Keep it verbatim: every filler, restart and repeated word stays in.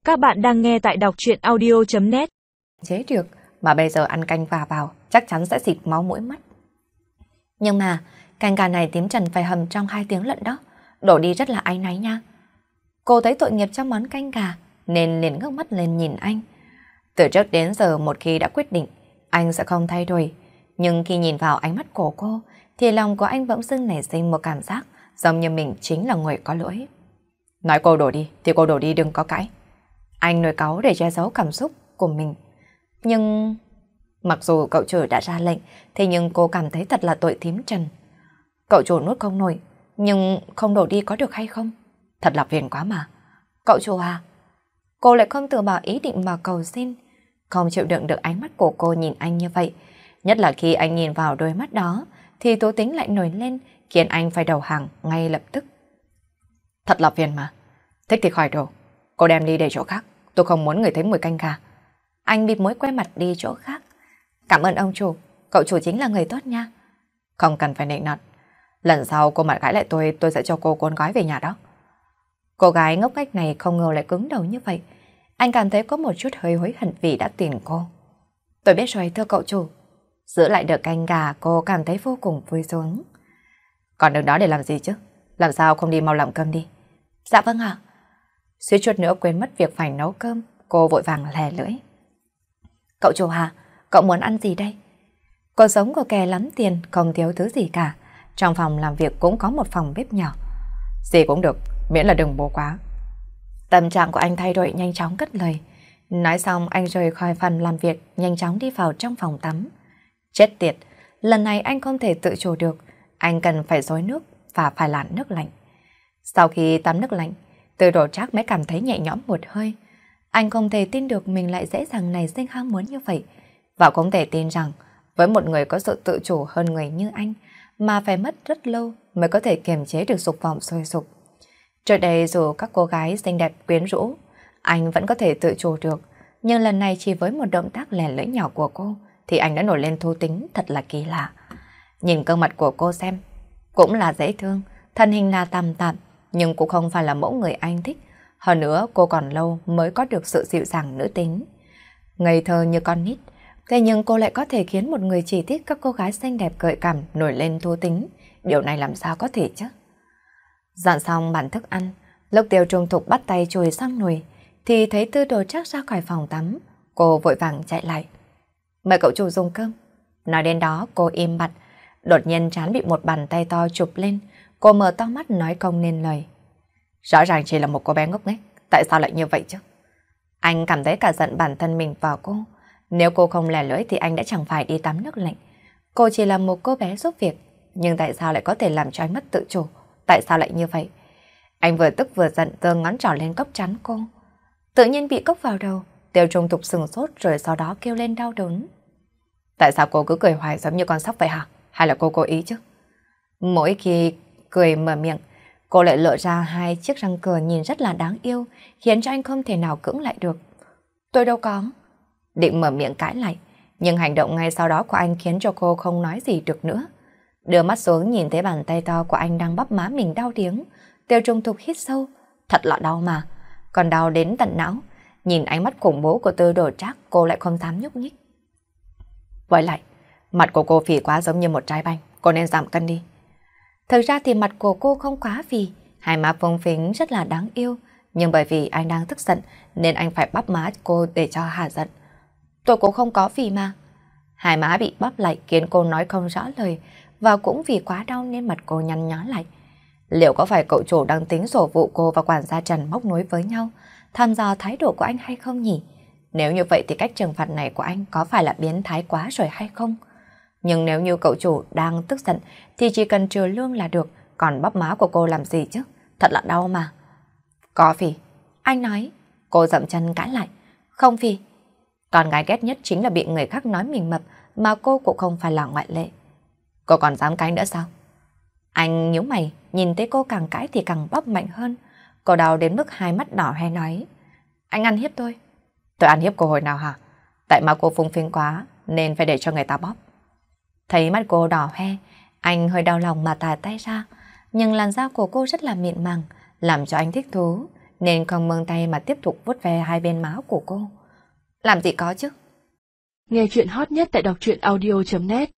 Các bạn đang nghe tại đọc truyện audio chấm net. Chế được, mà bây giờ ăn canh gà vào, chắc chắn sẽ xịt máu mũi mất. Nhưng mà, canh gà này tím Trần phải hầm trong hai tiếng lận đó, đổ đi rất là áy náy nha. Cô thấy tội nghiệp trong món canh gà, nên liền ngước mắt lên nhìn anh. Từ trước đến giờ một khi đã quyết định, anh sẽ không thay đổi. Nhưng khi nhìn vào ánh mắt của cô, thì lòng của anh bỗng dưng nảy sinh một cảm giác giống như mình chính là người có lỗi. Nói cô đổ đi, thì cô đổ đi, đừng có cãi. Anh nổi cáu để che giấu cảm xúc của mình. Nhưng... Mặc dù cậu chủ đã ra lệnh, thế nhưng cô cảm thấy thật là tội thím Trần. Cậu chủ nuốt không nổi, nhưng không đổ đi có được hay không? Thật là phiền quá mà. Cậu chủ à? Cô lại không từ bỏ ý định mà cầu xin. Không chịu đựng được ánh mắt của cô nhìn anh như vậy. Nhất là khi anh nhìn vào đôi mắt đó, thì tố tính lại nổi lên, khiến anh phải đầu hàng ngay lập tức. Thật là phiền mà. Thích thì khỏi đổ. Cô đem đi để chỗ khác. Tôi không muốn người thấy mùi canh gà. Anh bịt mũi quay mặt đi chỗ khác. Cảm ơn ông chủ. Cậu chủ chính là người tốt nha. Không cần phải nịnh nọt. Lần sau cô mặt gãi lại tôi, tôi sẽ cho cô cuốn gói về nhà đó. Cô gái ngốc nghếch này không ngờ lại cứng đầu như vậy. Anh cảm thấy có một chút hơi hối hận vì đã tìm cô. Tôi biết rồi thưa cậu chủ. Giữ lại được canh gà, cô cảm thấy vô cùng vui sướng. Còn đứng đó để làm gì chứ? Làm sao không đi mau làm cơm đi? Dạ vâng ạ. Suýt chút nữa quên mất việc phải nấu cơm, cô vội vàng lè lưỡi. Cậu chủ Hà, cậu muốn ăn gì đây? Cuộc sống của kẻ lắm tiền, không thiếu thứ gì cả. Trong phòng làm việc cũng có một phòng bếp nhỏ. Gì cũng được, miễn là đừng bố quá. Tâm trạng của anh thay đổi nhanh chóng cất lời. Nói xong anh rời khỏi phòng làm việc, nhanh chóng đi vào trong phòng tắm. Chết tiệt, lần này anh không thể tự chủ được. Anh cần phải xối nước và phải lặn nước lạnh. Sau khi tắm nước lạnh, Từ Đổ Trác mới cảm thấy nhẹ nhõm một hơi. Anh không thể tin được mình lại dễ dàng nảy sinh ham muốn như vậy. Và không thể tin rằng với một người có sự tự chủ hơn người như anh mà phải mất rất lâu mới có thể kiềm chế được dục vọng sôi sục. Trước đây dù các cô gái xinh đẹp quyến rũ, anh vẫn có thể tự chủ được. Nhưng lần này chỉ với một động tác lè lưỡi nhỏ của cô thì anh đã nổi lên thú tính thật là kỳ lạ. Nhìn gương mặt của cô xem, cũng là dễ thương, thân hình là tằm tạm, nhưng cũng không phải là mẫu người anh thích. Hơn nữa cô còn lâu mới có được sự dịu dàng nữ tính. Ngây thơ như con nít, thế nhưng cô lại có thể khiến một người chỉ thích các cô gái xinh đẹp gợi cảm nổi lên thú tính. Điều này làm sao có thể chứ? Dọn xong bàn thức ăn, lúc Tiêu Trung Thục bắt tay chùi sang nồi, thì thấy Từ Đổ Trác ra khỏi phòng tắm. Cô vội vàng chạy lại. Mời cậu chủ dùng cơm. Nói đến đó cô im bặt, đột nhiên trán bị một bàn tay to chụp lên. Cô mở to mắt nói không nên lời. Rõ ràng chỉ là một cô bé ngốc nghếch, tại sao lại như vậy chứ? Anh cảm thấy cả giận bản thân mình vào cô. Nếu cô không lè lưỡi thì anh đã chẳng phải đi tắm nước lạnh. Cô chỉ là một cô bé giúp việc, nhưng tại sao lại có thể làm cho anh mất tự chủ? Tại sao lại như vậy? Anh vừa tức vừa giận giơ ngón trỏ lên cốc trán cô. Tự nhiên bị cốc vào đầu, Tiêu Trung Thục sừng sốt rồi sau đó kêu lên đau đớn. Tại sao cô cứ cười hoài giống như con sóc vậy hả? Hay là cô cố ý chứ? Mỗi khi cười mở miệng, cô lại lộ ra hai chiếc răng cửa nhìn rất là đáng yêu, khiến cho anh không thể nào cưỡng lại được. Tôi đâu có. Định mở miệng cãi lại, nhưng hành động ngay sau đó của anh khiến cho cô không nói gì được nữa. Đưa mắt xuống nhìn thấy bàn tay to của anh đang bắp má mình đau điếng. Tiêu Trung Thục hít sâu, thật là đau mà, còn đau đến tận não. Nhìn ánh mắt khủng bố của Từ Đổ Trác, cô lại không dám nhúc nhích. Với lại, mặt của cô phì quá giống như một trái banh, cô nên giảm cân đi. Thực ra thì mặt của cô không quá phì, hai má phông phính rất là đáng yêu, nhưng bởi vì anh đang tức giận nên anh phải bắp má cô để cho hạ giận. Tôi cũng không có phì mà. Hai má bị bắp lại khiến cô nói không rõ lời, và cũng vì quá đau nên mặt cô nhăn nhó lại. Liệu có phải cậu chủ đang tính sổ vụ cô và quản gia Trần móc nối với nhau, tham dò thái độ của anh hay không nhỉ? Nếu như vậy thì cách trừng phạt này của anh có phải là biến thái quá rồi hay không? Nhưng nếu như cậu chủ đang tức giận thì chỉ cần trừ lương là được, còn bắp má của cô làm gì chứ? Thật là đau mà. Có phì. Anh nói. Cô dậm chân cãi lại. Không phì. Con gái ghét nhất chính là bị người khác nói mình mập, mà cô cũng không phải là ngoại lệ. Cô còn dám cãi nữa sao? Anh nhíu mày, nhìn thấy cô càng cãi thì càng bóp mạnh hơn. Cô đau đến mức hai mắt đỏ hoe nói. Anh ăn hiếp tôi. Tôi ăn hiếp cô hồi nào hả? Tại mà cô phung phính quá nên phải để cho người ta bóp. Thấy mắt cô đỏ hoe, anh hơi đau lòng mà thả tay ra. Nhưng làn da của cô rất là mịn màng, làm cho anh thích thú. nên không mương tay mà tiếp tục vuốt ve hai bên má của cô. Làm gì có chứ? Nghe chuyện hot nhất tại đọc truyện audio chấm net